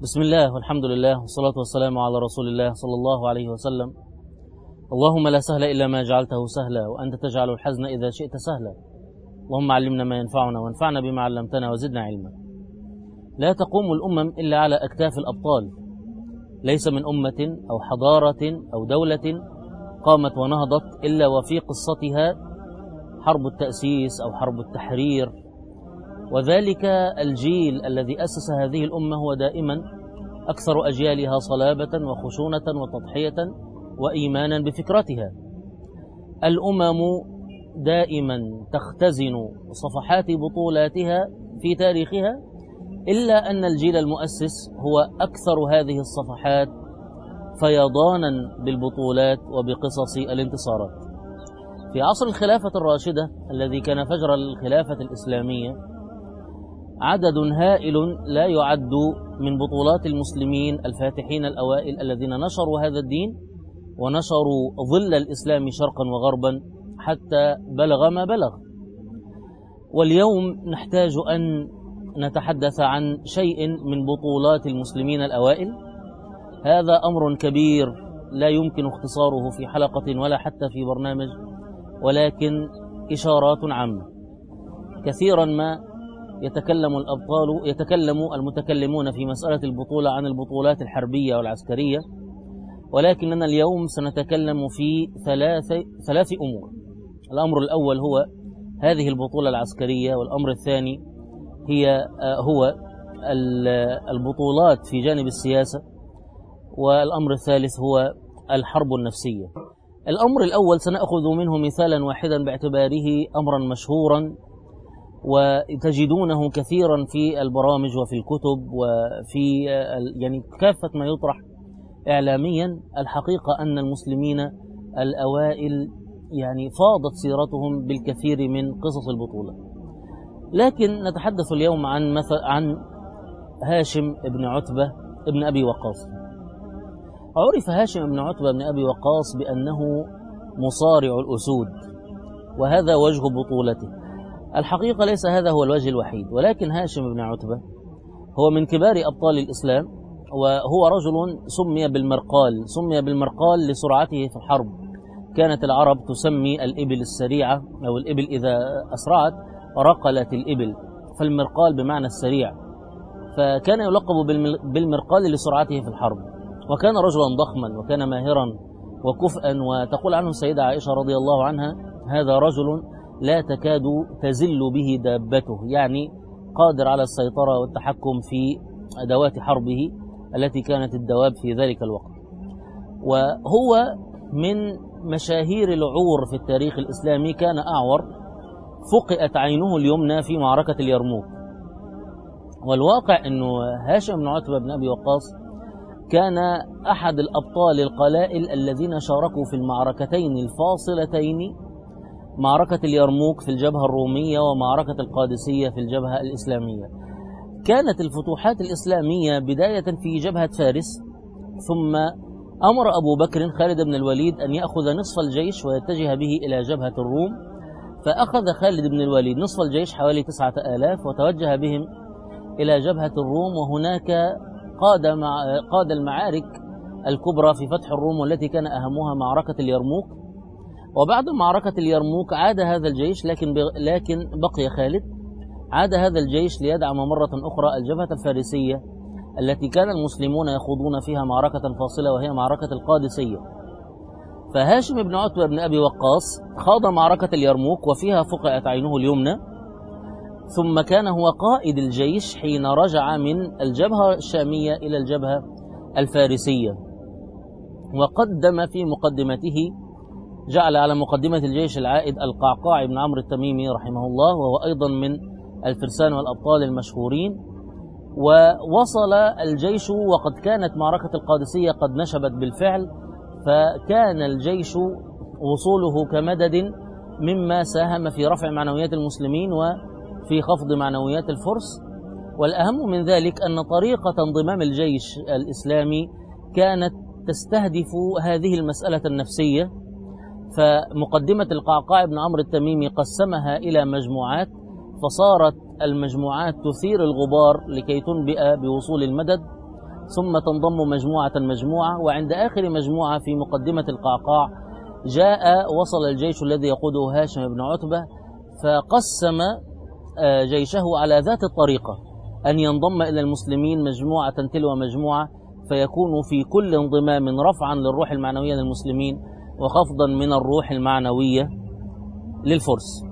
بسم الله والحمد لله والصلاة والسلام على رسول الله صلى الله عليه وسلم. اللهم لا سهل إلا ما جعلته سهلا، وأنت تجعل الحزن إذا شئت سهلا. اللهم علمنا ما ينفعنا وانفعنا بما علمتنا وزدنا علما. لا تقوم الأمم إلا على أكتاف الأبطال. ليس من أمة أو حضارة أو دولة قامت ونهضت إلا وفي قصتها حرب التأسيس أو حرب التحرير، وذلك الجيل الذي أسس هذه الأمة هو دائما أكثر أجيالها صلابة وخشونة وتضحية وإيمانا بفكرتها. الأمم دائما تختزن صفحات بطولاتها في تاريخها، إلا أن الجيل المؤسس هو أكثر هذه الصفحات فيضانا بالبطولات وبقصص الانتصارات. في عصر الخلافة الراشدة الذي كان فجر الخلافة الإسلامية، عدد هائل لا يعد من بطولات المسلمين الفاتحين الأوائل الذين نشروا هذا الدين ونشروا ظل الإسلام شرقا وغربا حتى بلغ ما بلغ. واليوم نحتاج أن نتحدث عن شيء من بطولات المسلمين الأوائل. هذا أمر كبير لا يمكن اختصاره في حلقة ولا حتى في برنامج، ولكن إشارات عامة. كثيرا ما يتكلم المتكلمون في مسألة البطولة عن البطولات الحربية والعسكرية، ولكننا اليوم سنتكلم في ثلاث أمور. الأمر الأول هو هذه البطولة العسكرية، والأمر الثاني هو البطولات في جانب السياسة، والأمر الثالث هو الحرب النفسية. الأمر الأول سنأخذ منه مثالا واحدا باعتباره أمرا مشهورا وتجدونه كثيرا في البرامج وفي الكتب وفي كافة ما يطرح إعلاميا. الحقيقة أن المسلمين الأوائل فاضت سيرتهم بالكثير من قصص البطولة، لكن نتحدث اليوم عن هاشم بن عتبة بن أبي وقاص. عرف هاشم بن عتبة بن أبي وقاص بأنه مصارع الأسود، وهذا وجه بطولته. الحقيقة ليس هذا هو الوجه الوحيد، ولكن هاشم بن عتبة هو من كبار أبطال الإسلام، وهو رجل سمي بالمرقال لسرعته في الحرب. كانت العرب تسمي الإبل السريعة أو الإبل إذا أسرعت رقلت الإبل، فالمرقال بمعنى السريع، فكان يلقب بالمرقال لسرعته في الحرب. وكان رجلا ضخما وكان ماهرا وكفءا، وتقول عنه السيدة عائشة رضي الله عنها: هذا رجل لا تكاد تزل به دابته، قادر على السيطرة والتحكم في أدوات حربه التي كانت الدواب في ذلك الوقت. وهو من مشاهير العور في التاريخ الإسلامي، كان أعور، فقئت عينه اليمنى في معركة اليرموك. والواقع أنه هاشم بن عتبة بن أبي وقاص كان أحد الأبطال القلائل الذين شاركوا في المعركتين الفاصلتين، معركة اليرموك في الجبهة الرومية ومعركة القادسية في الجبهة الإسلامية. كانت الفتوحات الإسلامية بداية في جبهة فارس، ثم أمر أبو بكر خالد بن الوليد أن يأخذ نصف الجيش ويتجه به إلى جبهة الروم، فأخذ خالد بن الوليد نصف الجيش حوالي 9000 وتوجه بهم إلى جبهة الروم، وهناك قاد المعارك الكبرى في فتح الروم، والتي كان أهمها معركة اليرموك. وبعد معركة اليرموك عاد هذا الجيش، لكن بقي خالد. عاد هذا الجيش ليدعم مرة أخرى الجبهة الفارسية التي كان المسلمون يخوضون فيها معركة فاصلة، وهي معركة القادسية. فهاشم بن عتبة بن أبي وقاص خاض معركة اليرموك وفيها فقئت عينه اليمنى، ثم كان هو قائد الجيش حين رجع من الجبهة الشامية إلى الجبهة الفارسية. وقدم في مقدمته، جعل على مقدمة الجيش العائد القعقاع بن عمرو التميمي رحمه الله، وهو أيضا من الفرسان والأبطال المشهورين. ووصل الجيش وقد كانت معركة القادسية قد نشبت بالفعل، فكان الجيش وصوله كمدد مما ساهم في رفع معنويات المسلمين وفي خفض معنويات الفرس. والأهم من ذلك أن طريقة انضمام الجيش الإسلامي كانت تستهدف هذه المسألة النفسية. فمقدمة القعقاع بن عمرو التميمي قسمها إلى مجموعات، فصارت المجموعات تثير الغبار لكي تنبئ بوصول المدد، ثم تنضم مجموعة، وعند آخر مجموعة في مقدمة القعقاع وصل الجيش الذي يقوده هاشم بن عتبة، فقسم جيشه على ذات الطريقة، أن ينضم إلى المسلمين مجموعة تلو مجموعة، فيكون في كل انضمام رفعا للروح المعنوية للمسلمين وخفضا من الروح المعنوية للفرس.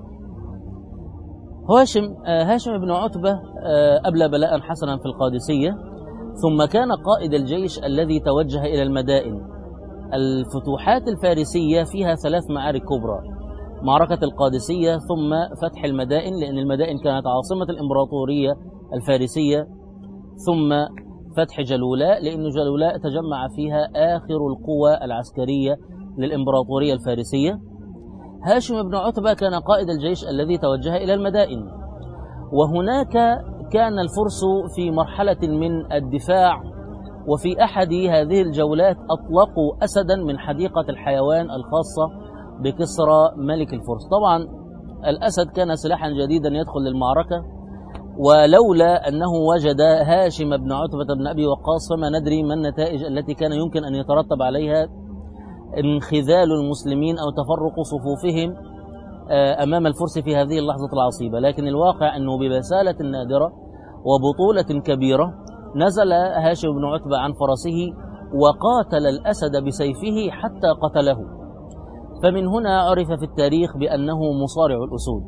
هاشم بن عتبة أبلى بلاء حسنا في القادسية، ثم كان قائد الجيش الذي توجه إلى المدائن. الفتوحات الفارسية فيها 3 معارك كبرى: معركة القادسية، ثم فتح المدائن، لأن المدائن كانت عاصمة الإمبراطورية الفارسية، ثم فتح جلولاء، لأن جلولاء تجمع فيها آخر القوى العسكرية للإمبراطورية الفارسية. هاشم بن عتبة كان قائد الجيش الذي توجه إلى المدائن، وهناك كان الفرس في مرحلة من الدفاع، وفي أحد هذه الجولات أطلقوا أسدا من حديقة الحيوان الخاصة بكسرى ملك الفرس. طبعا الأسد كان سلاحا جديدا يدخل للمعركة، ولولا أنه وجد هاشم بن عتبة بن أبي وقاص فما ندري ما النتائج التي كان يمكن أن يترتب عليها انخذال المسلمين أو تفرق صفوفهم أمام الفرس في هذه اللحظة العصيبة. لكن الواقع أنه ببسالة نادرة وبطولة كبيرة نزل هاشم بن عتبة عن فرسه وقاتل الأسد بسيفه حتى قتله، فمن هنا عرف في التاريخ بأنه مصارع الأسود.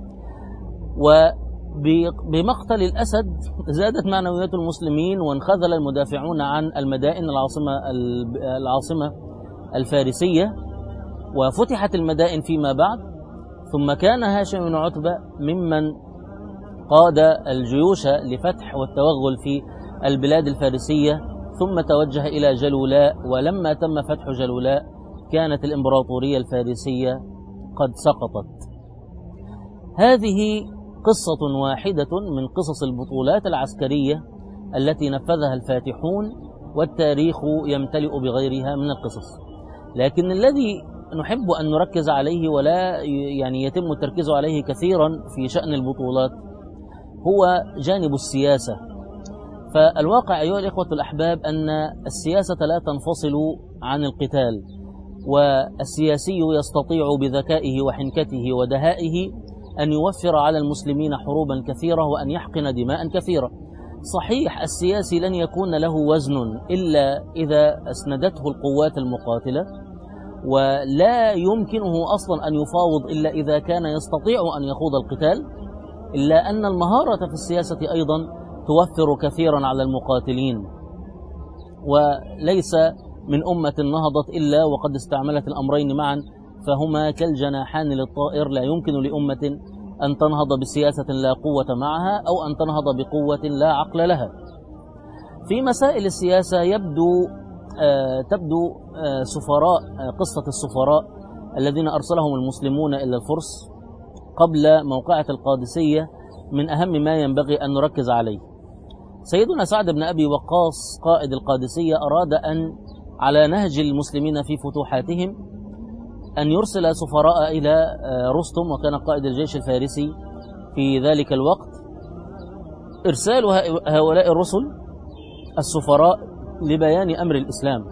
وبمقتل الأسد زادت معنويات المسلمين، وانخذل المدافعون عن المدائن العاصمة الفارسية، وفتحت المدائن فيما بعد. ثم كان هاشم بن عتبة ممن قاد الجيوش لفتح والتوغل في البلاد الفارسية، ثم توجه إلى جلولاء، ولما تم فتح جلولاء كانت الإمبراطورية الفارسية قد سقطت. هذه قصة واحدة من قصص البطولات العسكرية التي نفذها الفاتحون، والتاريخ يمتلئ بغيرها من القصص. لكن الذي نحب أن نركز عليه ولا يتم التركيز عليه كثيرا في شأن البطولات هو جانب السياسة. فالواقع أيها الإخوة الأحباب أن السياسة لا تنفصل عن القتال، والسياسي يستطيع بذكائه وحنكته ودهائه أن يوفر على المسلمين حروبا كثيرة وأن يحقن دماء كثيرة. صحيح السياسي لن يكون له وزن إلا إذا أسندته القوات المقاتلة، ولا يمكنه أصلا أن يفاوض إلا إذا كان يستطيع أن يخوض القتال، إلا أن المهارة في السياسة أيضا توفر كثيرا على المقاتلين. وليس من أمة نهضت إلا وقد استعملت الأمرين معا، فهما كالجناحان للطائر. لا يمكن لأمة أن تنهض بسياسة لا قوة معها، أو أن تنهض بقوة لا عقل لها. في مسائل السياسة تبدو قصة السفراء الذين أرسلهم المسلمون إلى الفرس قبل موقعة القادسية من أهم ما ينبغي أن نركز عليه. سيدنا سعد بن أبي وقاص قائد القادسية أراد أن على نهج المسلمين في فتوحاتهم أن يرسل سفراء إلى رستم، وكان قائد الجيش الفارسي في ذلك الوقت. إرسال هؤلاء الرسل السفراء لبيان أمر الإسلام،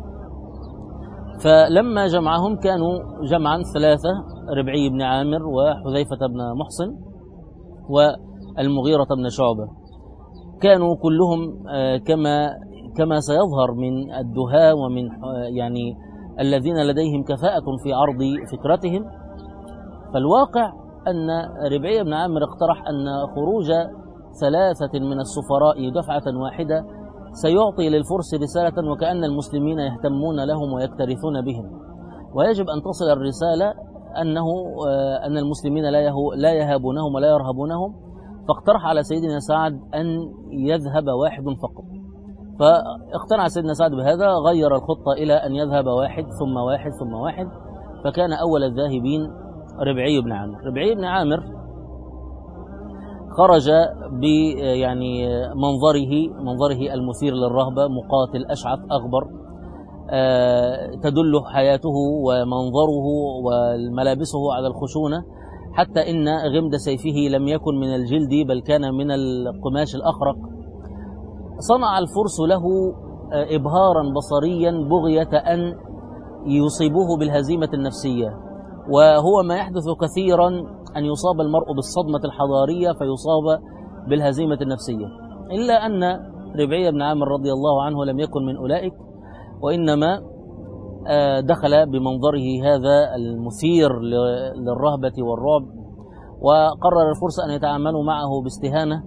فلما جمعهم كانوا جمعا 3: ربعي بن عامر، وحذيفة بن محصن، والمغيرة بن شعبة. كانوا كلهم كما سيظهر من الدهاء ومن الذين لديهم كفاءة في عرض فكرتهم. فالواقع أن ربعي بن عامر اقترح أن خروج 3 من السفراء دفعة واحدة سيعطي للفرس رسالة، وكأن المسلمين يهتمون لهم ويكترثون بهم، ويجب أن تصل الرسالة أن المسلمين لا يهابونهم ولا يرهبونهم. فاقترح على سيدنا سعد أن يذهب واحد فقط، فاقتنع سيدنا سعد بهذا، غير الخطة إلى أن يذهب واحد ثم واحد ثم واحد، فكان أول الذاهبين ربعي بن عامر. ربعي بن عامر خرج منظره المثير للرهبة، مقاتل أشعث أغبر، تدل حياته ومنظره وملابسه على الخشونة، حتى إن غمد سيفه لم يكن من الجلد بل كان من القماش الأخرق. صنع الفرس له إبهارا بصريا بغية أن يصيبوه بالهزيمة النفسية، وهو ما يحدث كثيرا أن يصاب المرء بالصدمة الحضارية فيصاب بالهزيمة النفسية، إلا أن ربعي بن عامر رضي الله عنه لم يكن من أولئك، وإنما دخل بمنظره هذا المثير للرهبة والرعب، وقرر الفرس أن يتعاملوا معه باستهانة،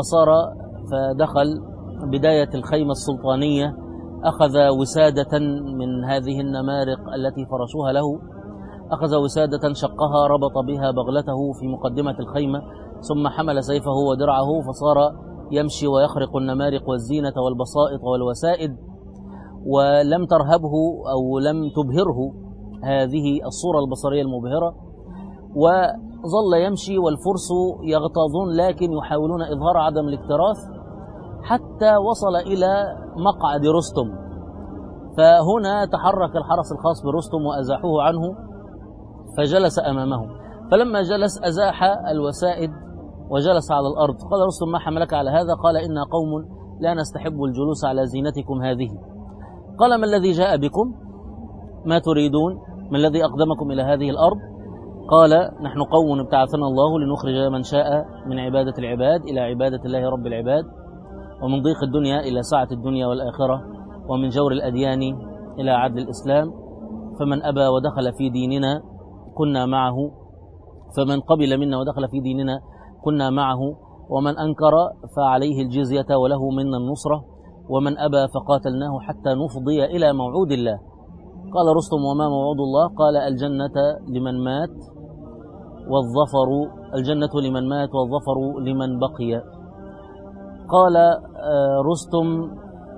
فدخل بداية الخيمة السلطانية، أخذ وسادة من هذه النمارق التي فرشوها له، أخذ وسادة شقها ربط بها بغلته في مقدمة الخيمة، ثم حمل سيفه ودرعه فصار يمشي ويخرق النمارق والزينة والبسائط والوسائد، ولم ترهبه أو لم تبهره هذه الصورة البصرية المبهرة، وظل يمشي والفرس يغتاظون لكن يحاولون إظهار عدم الاكتراث، حتى وصل إلى مقعد رستم. فهنا تحرك الحرس الخاص برستم وأزاحوه عنه، فجلس أمامه، فلما جلس أزاح الوسائد وجلس على الأرض. قال رستم: ما حملك على هذا؟ قال: إنا قوم لا نستحب الجلوس على زينتكم هذه. قال: ما الذي جاء بكم؟ ما تريدون؟ ما الذي أقدمكم إلى هذه الأرض؟ قال: نحن قوم ابتعثنا الله لنخرج من شاء من عبادة العباد إلى عبادة الله رب العباد، ومن ضيق الدنيا إلى سعة الدنيا والآخرة، ومن جور الأديان إلى عدل الإسلام، فمن أبى ودخل في ديننا كنا معه، فمن قبل منا ودخل في ديننا كنا معه، ومن أنكر فعليه الجزية وله منا النصرة، ومن أبى فقاتلناه حتى نفضي إلى موعود الله. قال رستم: وما موعود الله؟ قال: الجنة لمن مات والظفر لمن بقي. قال رستم: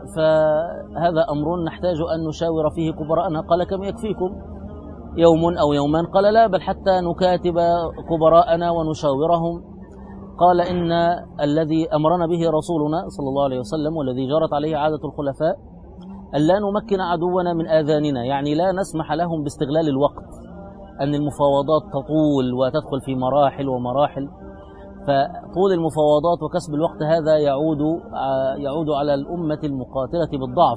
فهذا أمر نحتاج أن نشاور فيه كبراءنا. قال: كم يكفيكم؟ يوم أو يومان؟ قال: لا، بل حتى نكاتب كبراءنا ونشاورهم. قال: إن الذي أمرنا به رسولنا صلى الله عليه وسلم والذي جرت عليه عادة الخلفاء ألا نمكن عدونا من آذاننا، يعني لا نسمح لهم باستغلال الوقت، أن المفاوضات تطول وتدخل في مراحل ومراحل، فطول المفاوضات وكسب الوقت هذا يعود على الأمة المقاتلة بالضعف،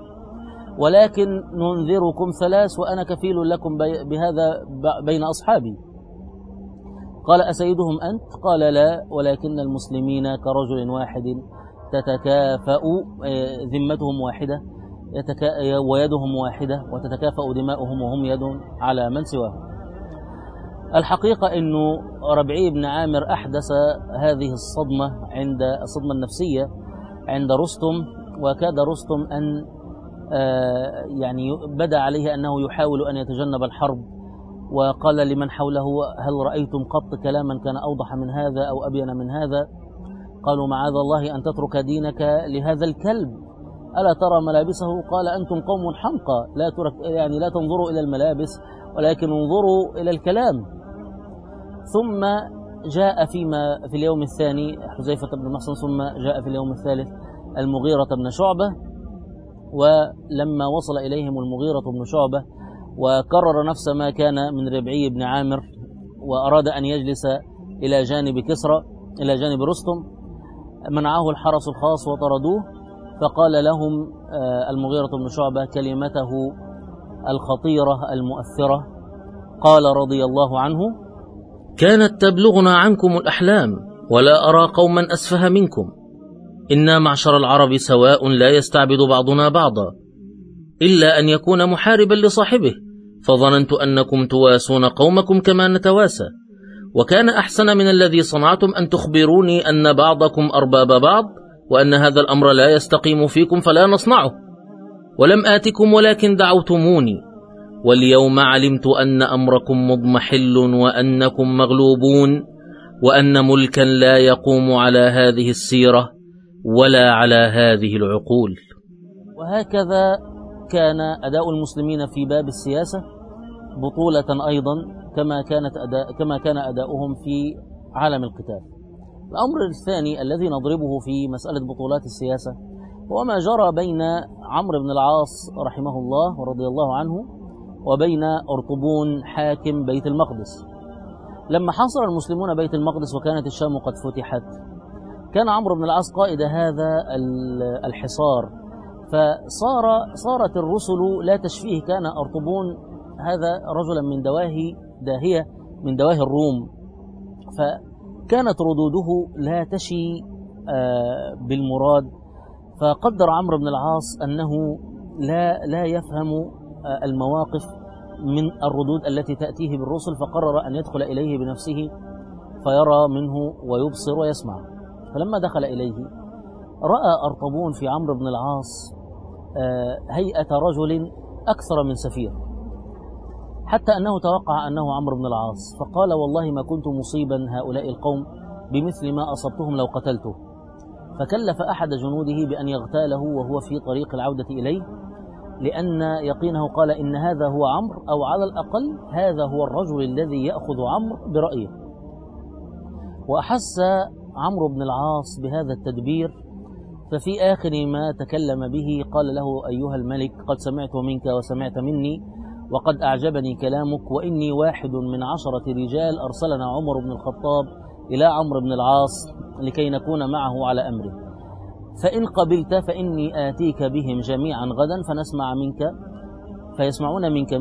ولكن ننذركم 3 وأنا كفيل لكم بهذا بين أصحابي. قال: أسيدهم أنت؟ قال: لا، ولكن المسلمين كرجل واحد تتكافأ ذمتهم واحدة ويدهم واحدة وتتكافأ دماؤهم وهم يد على من سواهم. الحقيقة أنه ربعي بن عامر أحدث هذه الصدمة النفسية عند رستم، وكاد رستم أن يعني بدا عليه أنه يحاول أن يتجنب الحرب، وقال لمن حوله: هل رأيتم قط كلاما كان أوضح من هذا أو أبين من هذا؟ قالوا: معاذ الله أن تترك دينك لهذا الكلب، ألا ترى ملابسه؟ قال: أنتم قوم حمقى، لا تنظروا إلى الملابس ولكن انظروا إلى الكلام. ثم جاء في اليوم الثاني حذيفة بن محصن، ثم جاء في اليوم الثالث المغيرة بن شعبة، ولما وصل إليهم المغيرة بن شعبة وكرر نفس ما كان من ربعي بن عامر وأراد أن يجلس إلى جانب كسرى إلى جانب رستم، منعه الحرس الخاص وطردوه، فقال لهم المغيرة بن شعبة كلمته الخطيرة المؤثرة، قال رضي الله عنه: كانت تبلغنا عنكم الأحلام ولا أرى قوما أسفه منكم، إنا معشر العرب سواء لا يستعبد بعضنا بعضا إلا أن يكون محاربا لصاحبه، فظننت أنكم تواسون قومكم كما نتواسى، وكان أحسن من الذي صنعتم أن تخبروني أن بعضكم أرباب بعض، وأن هذا الأمر لا يستقيم فيكم فلا نصنعه، ولم آتكم ولكن دعوتموني، واليوم علمت أن أمركم مضمحل وأنكم مغلوبون، وأن ملكا لا يقوم على هذه السيرة ولا على هذه العقول. وهكذا كان أداء المسلمين في باب السياسة بطولة أيضا كما كان أداؤهم في عالم القتال. الأمر الثاني الذي نضربه في مسألة بطولات السياسة هو ما جرى بين عمرو بن العاص رحمه الله ورضي الله عنه وبين أرطبون حاكم بيت المقدس. لما حاصر المسلمون بيت المقدس وكانت الشام قد فتحت، كان عمرو بن العاص قائد هذا الحصار، فصارت الرسل لا تشفيه. كان أرطبون هذا رجلا من داهية من دواهي الروم، فكانت ردوده لا تشي بالمراد. فقدر عمرو بن العاص أنه لا يفهم المواقف من الردود التي تأتيه بالرسل، فقرر أن يدخل إليه بنفسه فيرى منه ويبصر ويسمع. فلما دخل إليه رأى أرطبون في عمرو بن العاص هيئة رجل أكثر من سفير، حتى أنه توقع أنه عمرو بن العاص، فقال: والله ما كنت مصيبا هؤلاء القوم بمثل ما أصبتهم لو قتلته. فكلف أحد جنوده بأن يغتاله وهو في طريق العودة إليه، لأن يقينه قال إن هذا هو عمرو، أو على الأقل هذا هو الرجل الذي يأخذ عمرو برأيه. وأحس عمرو بن العاص بهذا التدبير، ففي آخر ما تكلم به قال له: أيها الملك، قد سمعت منك وسمعت مني، وقد أعجبني كلامك، وإني واحد من 10 رجال أرسلنا عمر بن الخطاب إلى عمرو بن العاص لكي نكون معه على أمره، فإن قبلت فإني آتيك بهم جميعا غدا فيسمعون منك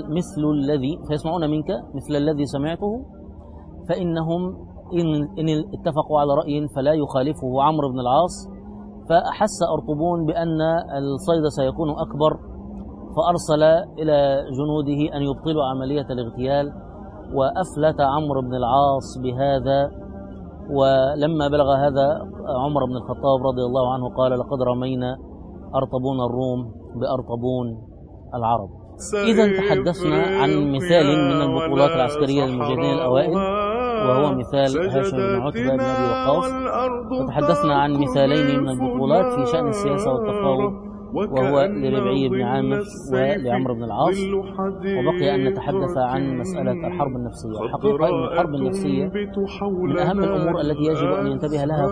مثل الذي سمعته، فإنهم إن اتفقوا على رأي فلا يخالفه عمرو بن العاص. فأحس أرطبون بأن الصيد سيكون أكبر، فأرسل إلى جنوده أن يبطلوا عملية الاغتيال، وأفلت عمرو بن العاص بهذا. ولما بلغ هذا عمر بن الخطاب رضي الله عنه قال: لقد رمينا أرطبون الروم بأرطبون العرب. إذا تحدثنا عن مثال من البطولات العسكرية للمجاهدين الأوائل، وهو مثال هاشم بن عتبة بن أبي وقاص. وتحدثنا عن مثالين من البطولات في شأن السياسة والتفاوض، وهو لربعي بن عامر ولعمرو بن العاص. وبقي أن نتحدث عن مسألة الحرب النفسية. الحقيقة أن الحرب النفسية من أهم الأمور التي يجب أن ينتبه لها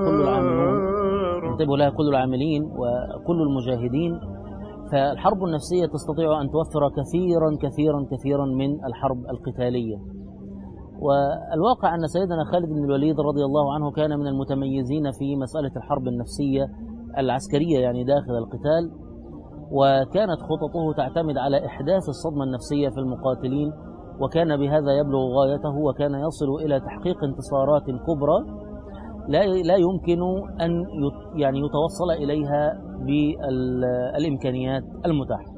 كل العاملين وكل المجاهدين. فالحرب النفسية تستطيع أن توفر كثيرا كثيرا كثيرا من الحرب القتالية. والواقع أن سيدنا خالد بن الوليد رضي الله عنه كان من المتميزين في مسألة الحرب النفسية العسكرية، يعني داخل القتال، وكانت خططه تعتمد على إحداث الصدمة النفسية في المقاتلين، وكان بهذا يبلغ غايته، وكان يصل إلى تحقيق انتصارات كبرى لا يمكن أن يتوصل إليها بالإمكانيات المتاحة.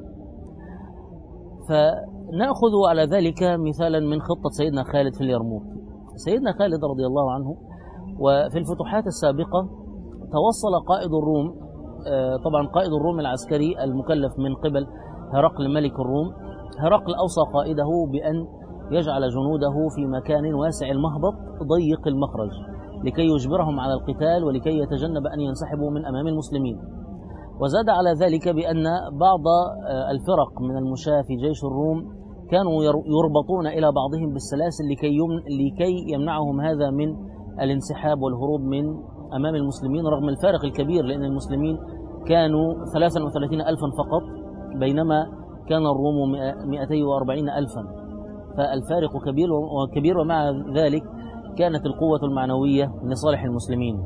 فنأخذ على ذلك مثالا من خطة سيدنا خالد في اليرموك. سيدنا خالد رضي الله عنه وفي الفتوحات السابقة توصل قائد الروم، طبعا قائد الروم العسكري المكلف من قبل هرقل ملك الروم، هرقل أوصى قائده بأن يجعل جنوده في مكان واسع المهبط ضيق المخرج لكي يجبرهم على القتال ولكي يتجنب أن ينسحبوا من أمام المسلمين. وزاد على ذلك بأن بعض الفرق من المشاة في جيش الروم كانوا يربطون إلى بعضهم بالسلاسل لكي يمنعهم هذا من الانسحاب والهروب من أمام المسلمين، رغم الفارق الكبير، لأن المسلمين كانوا 33,000 فقط بينما كان الروم 240,000، فالفارق كبير. ومع ذلك كانت القوة المعنوية لصالح المسلمين.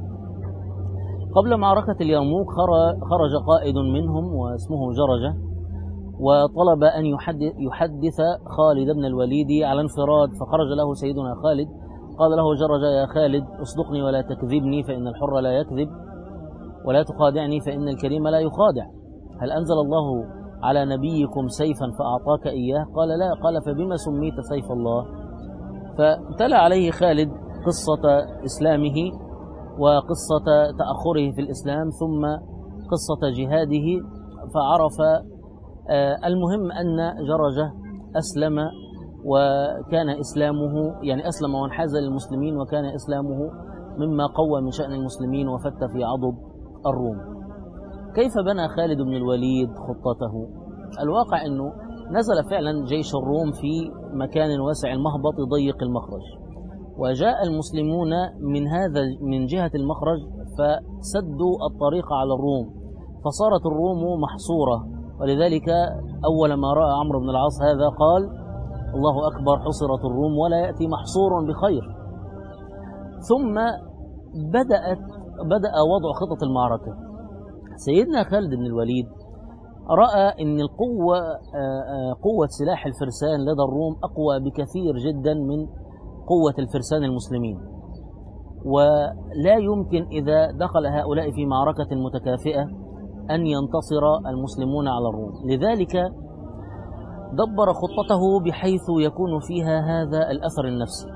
قبل معركة اليرموك خرج قائد منهم واسمه جرجة، وطلب أن يحدث خالد بن الوليد على انفراد، فخرج له سيدنا خالد قال له جرجة: يا خالد، اصدقني ولا تكذبني، فإن الحر لا يكذب، ولا تخادعني فإن الكريم لا يخادع. هل أنزل الله على نبيكم سيفا فأعطاك إياه؟ قال: لا. قال: فبما سميت سيف الله؟ فتلا عليه خالد قصة إسلامه وقصة تأخره في الإسلام ثم قصة جهاده، فعرف المهم أن جرجة أسلم، وكان إسلامه أسلم وانحاز للمسلمين، وكان إسلامه مما قوى من شأن المسلمين وفت في عضد الروم. كيف بنى خالد بن الوليد خطته؟ الواقع أنه نزل فعلا جيش الروم في مكان واسع المهبط ضيق المخرج، وجاء المسلمون من جهة المخرج فسدوا الطريق على الروم، فصارت الروم محصورة. ولذلك أول ما رأى عمرو بن العاص هذا قال: الله أكبر، حصرت الروم ولا يأتي محصور بخير. ثم بدأت بدأ وضع خطط المعركة. سيدنا خالد بن الوليد رأى أن قوة سلاح الفرسان لدى الروم أقوى بكثير جدا من قوة الفرسان المسلمين، ولا يمكن إذا دخل هؤلاء في معركة متكافئة أن ينتصر المسلمون على الروم. لذلك دبر خطته بحيث يكون فيها هذا الأثر النفسي.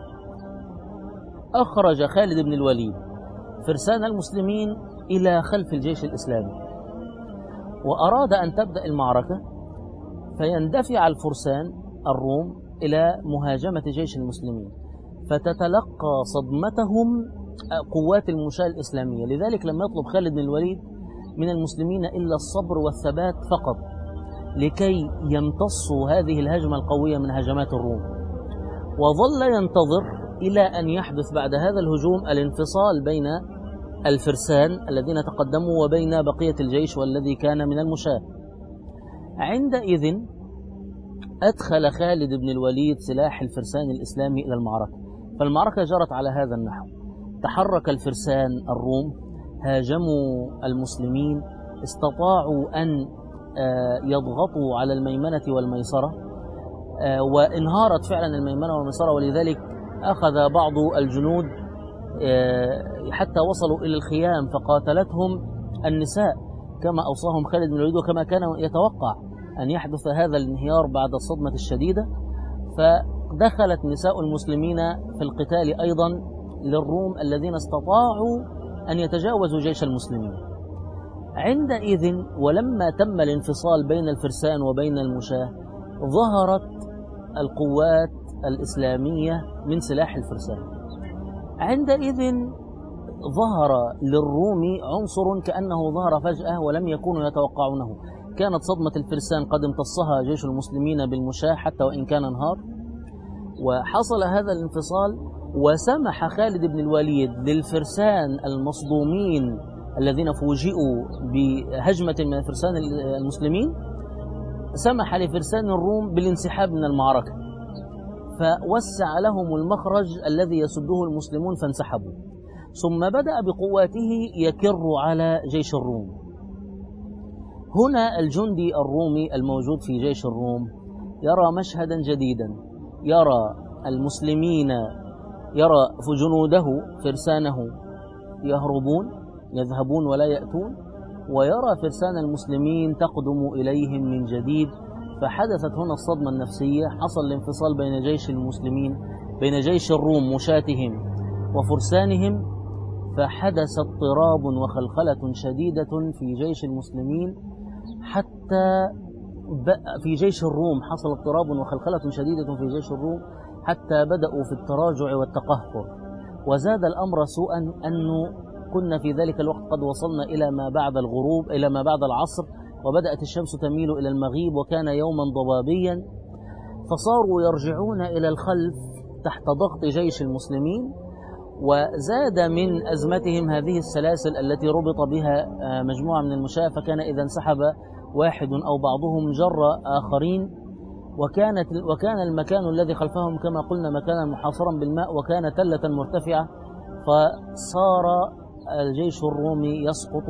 أخرج خالد بن الوليد فرسان المسلمين إلى خلف الجيش الإسلامي، وأراد أن تبدأ المعركة فيندفع الفرسان الروم إلى مهاجمة جيش المسلمين، فتتلقى صدمتهم قوات المشاة الإسلامية. لذلك لم يطلب خالد بن الوليد من المسلمين إلا الصبر والثبات فقط لكي يمتصوا هذه الهجمة القوية من هجمات الروم، وظل ينتظر إلى أن يحدث بعد هذا الهجوم الانفصال بين الفرسان الذين تقدموا وبين بقية الجيش والذي كان من المشاة. عندئذ أدخل خالد بن الوليد سلاح الفرسان الإسلامي إلى المعركة، فالمعركة جرت على هذا النحو: تحرك الفرسان الروم، هاجموا المسلمين، استطاعوا أن يضغطوا على الميمنة والميسرة، وانهارت فعلا الميمنة والميسرة، ولذلك أخذ بعض الجنود حتى وصلوا إلى الخيام فقاتلتهم النساء كما أوصاهم خالد بن الوليد وكما كان يتوقع أن يحدث هذا الانهيار بعد الصدمة الشديدة. فدخلت نساء المسلمين في القتال أيضا للروم الذين استطاعوا أن يتجاوزوا جيش المسلمين. عندئذ ولما تم الانفصال بين الفرسان وبين المشاة ظهرت القوات الإسلامية من سلاح الفرسان. عندئذ ظهر للروم عنصر كأنه ظهر فجأة ولم يكونوا يتوقعونه. كانت صدمة الفرسان قد امتصها جيش المسلمين بالمشاة حتى وإن كان انهار، وحصل هذا الانفصال، وسمح خالد بن الوليد للفرسان المصدومين الذين فوجئوا بهجمة من فرسان المسلمين، سمح لفرسان الروم بالانسحاب من المعركة، فوسع لهم المخرج الذي يسده المسلمون فانسحبوا. ثم بدأ بقواته يكر على جيش الروم. هنا الجندي الرومي الموجود في جيش الروم يرى مشهدا جديدا، يرى المسلمين، يرى جنوده فرسانه يهربون يذهبون ولا يأتون، ويرى فرسان المسلمين تقدم إليهم من جديد. فحدثت هنا الصدمة النفسية، حصل الانفصال بين جيش المسلمين، بين جيش الروم مشاتهم وفرسانهم، فحدث اضطراب وخلخلة شديدة في جيش المسلمين، حتى في جيش الروم حصل اضطراب وخلخلة شديدة في جيش الروم حتى بدأوا في التراجع والتقهقر. وزاد الأمر سوءا أنه كنا في ذلك الوقت قد وصلنا إلى ما بعد الغروب، إلى ما بعد العصر، وبدأت الشمس تميل إلى المغيب، وكان يوما ضبابيا، فصاروا يرجعون إلى الخلف تحت ضغط جيش المسلمين. وزاد من أزمتهم هذه السلاسل التي ربط بها مجموعة من المشاة، فكان إذا انسحب واحد أو بعضهم جر آخرين، وكان المكان الذي خلفهم كما قلنا مكانا محاصرا بالماء، وكان تلة مرتفعة، فصار الجيش الرومي يسقط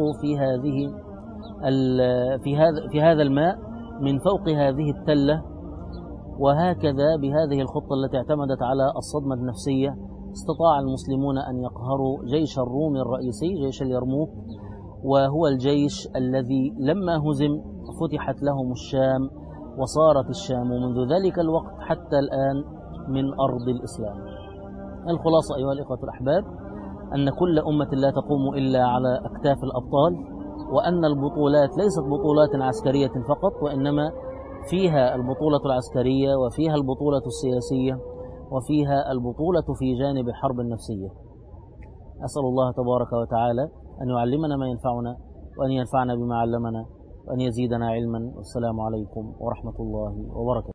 في هذا الماء من فوق هذه التلة. وهكذا بهذه الخطة التي اعتمدت على الصدمة النفسية استطاع المسلمون أن يقهروا جيش الروم الرئيسي، جيش اليرموك، وهو الجيش الذي لما هزم فتحت لهم الشام، وصارت الشام منذ ذلك الوقت حتى الآن من أرض الإسلام. الخلاصة أيها الإخوة الأحباب أن كل أمة لا تقوم إلا على أكتاف الأبطال، وأن البطولات ليست بطولات عسكرية فقط، وإنما فيها البطولة العسكرية، وفيها البطولة السياسية، وفيها البطولة في جانب الحرب النفسية. أسأل الله تبارك وتعالى أن يعلمنا ما ينفعنا، وأن ينفعنا بما علمنا، وأن يزيدنا علما. والسلام عليكم ورحمة الله وبركاته.